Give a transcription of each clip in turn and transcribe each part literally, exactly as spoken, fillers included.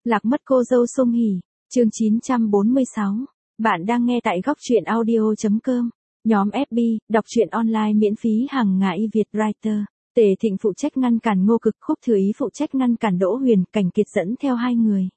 Lạc mất cô dâu Song Hỷ, chương chín trăm bốn mươi sáu. Bạn đang nghe tại góc truyện audio chấm com. Nhóm ép bê, đọc truyện online miễn phí hàng ngày Việt Writer. Tề Thịnh phụ trách ngăn cản Ngô Cực, Khúc Thừa Ý phụ trách ngăn cản Đỗ Huyền, Cảnh Kiệt dẫn theo hai người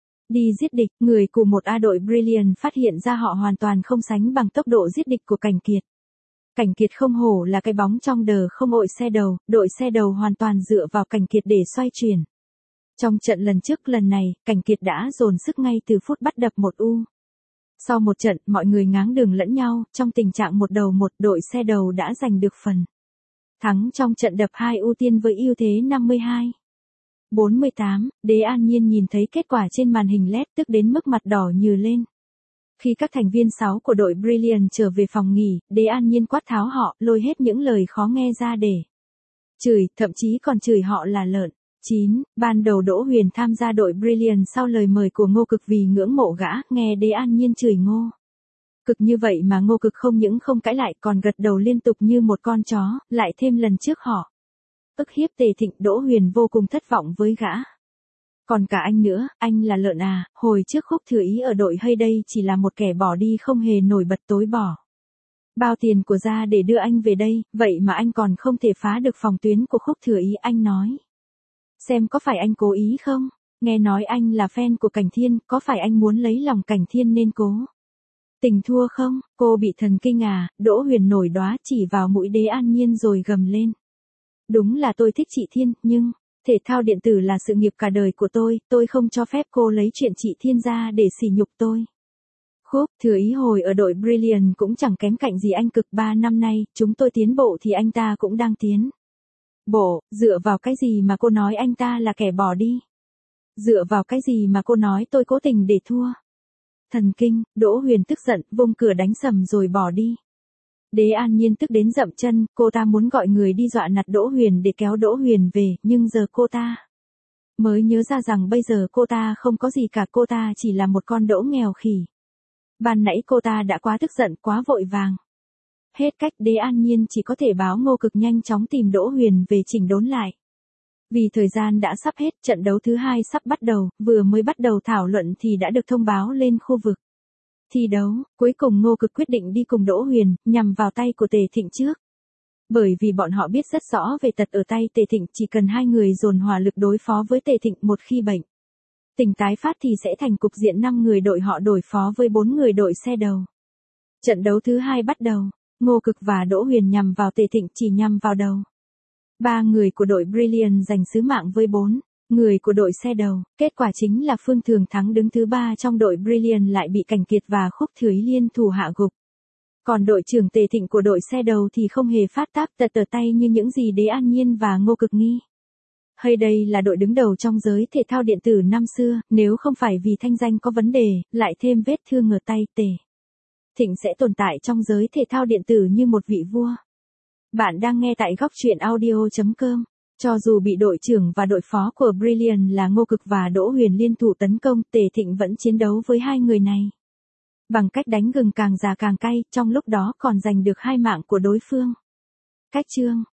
đi giết địch. Người của một A đội Brilliant phát hiện ra họ hoàn toàn không sánh bằng tốc độ giết địch của Cảnh Kiệt. Cảnh Kiệt không hổ là cái bóng trong đờ không ội xe đầu, đội xe đầu hoàn toàn dựa vào Cảnh Kiệt để xoay chuyển. Trong trận lần trước lần này, Cảnh Kiệt đã dồn sức ngay từ phút bắt đập một u. Sau một trận, mọi người ngáng đường lẫn nhau, trong tình trạng một đầu một, đội xe đầu đã giành được phần thắng trong trận đập hai ưu tiên với ưu thế năm mươi hai bốn mươi tám. Đế An Nhiên nhìn thấy kết quả trên màn hình led tức đến mức mặt đỏ nhừ lên. Khi các thành viên sáu của đội Brilliant trở về phòng nghỉ, Đế An Nhiên quát tháo họ, lôi hết những lời khó nghe ra để chửi, thậm chí còn chửi họ là lợn. chín. Ban đầu Đỗ Huyền tham gia đội Brilliant sau lời mời của Ngô Cực vì ngưỡng mộ gã, nghe Đế An Nhiên chửi Ngô Cực như vậy mà Ngô Cực không những không cãi lại còn gật đầu liên tục như một con chó, lại thêm lần trước họ ức hiếp Tề Thịnh. Đỗ Huyền vô cùng thất vọng với gã. Còn cả anh nữa, anh là lợn à, hồi trước Khúc Thừa Ý ở đội hay đây chỉ là một kẻ bỏ đi không hề nổi bật, tối bỏ bao tiền của ra để đưa anh về đây, vậy mà anh còn không thể phá được phòng tuyến của Khúc Thừa Ý. Anh nói xem có phải anh cố ý không? Nghe nói anh là fan của Cảnh Thiên, có phải anh muốn lấy lòng Cảnh Thiên nên cố tình thua không? Cô bị thần kinh à? Đỗ Huyền nổi đoá chỉ vào mũi Đế An Nhiên rồi gầm lên. Đúng là tôi thích chị Thiên, nhưng thể thao điện tử là sự nghiệp cả đời của tôi, tôi không cho phép cô lấy chuyện chị Thiên ra để sỉ nhục tôi. Khúc Thừa Ý hồi ở đội Brilliant cũng chẳng kém cạnh gì anh Cực, ba năm nay, chúng tôi tiến bộ thì anh ta cũng đang tiến bộ, dựa vào cái gì mà cô nói anh ta là kẻ bỏ đi? Dựa vào cái gì mà cô nói tôi cố tình để thua? Thần kinh. Đỗ Huyền tức giận, vung cửa đánh sầm rồi bỏ đi. Đế An Nhiên tức đến dậm chân, cô ta muốn gọi người đi dọa nạt Đỗ Huyền để kéo Đỗ Huyền về, nhưng giờ cô ta mới nhớ ra rằng bây giờ cô ta không có gì cả, cô ta chỉ là một con đỗ nghèo khỉ. Ban nãy cô ta đã quá tức giận, quá vội vàng. Hết cách, Đế An Nhiên chỉ có thể báo Ngô Cực nhanh chóng tìm Đỗ Huyền về chỉnh đốn lại. Vì thời gian đã sắp hết, trận đấu thứ hai sắp bắt đầu, vừa mới bắt đầu thảo luận thì đã được thông báo lên khu vực thi đấu. Cuối cùng Ngô Cực quyết định đi cùng Đỗ Huyền, nhằm vào tay của Tề Thịnh trước. Bởi vì bọn họ biết rất rõ về tật ở tay Tề Thịnh, chỉ cần hai người dồn hỏa lực đối phó với Tề Thịnh, một khi bệnh tình tái phát thì sẽ thành cục diện năm người đội họ đối phó với bốn người đội xe đầu. Trận đấu thứ hai bắt đầu, Ngô Cực và Đỗ Huyền nhằm vào Tề Thịnh, chỉ nhằm vào đầu. Ba người của đội Brilliant giành sứ mạng với bốn người của đội xe đầu. Kết quả chính là Phương Thường Thắng đứng thứ ba trong đội Brilliant lại bị Cảnh Kiệt và Khúc Thừa Ý liên thủ hạ gục. Còn đội trưởng Tề Thịnh của đội xe đầu thì không hề phát táp tật ở tay như những gì Đế An Nhiên và Ngô Cực nghi. Hay đây là đội đứng đầu trong giới thể thao điện tử năm xưa, nếu không phải vì thanh danh có vấn đề, lại thêm vết thương ở tay, Tề Thịnh sẽ tồn tại trong giới thể thao điện tử như một vị vua. Bạn đang nghe tại góc truyện audio chấm com. Cho dù bị đội trưởng và đội phó của Brilliant là Ngô Cực và Đỗ Huyền liên thủ tấn công, Tề Thịnh vẫn chiến đấu với hai người này bằng cách đánh gừng càng già càng cay, trong lúc đó còn giành được hai mạng của đối phương. Cách chương,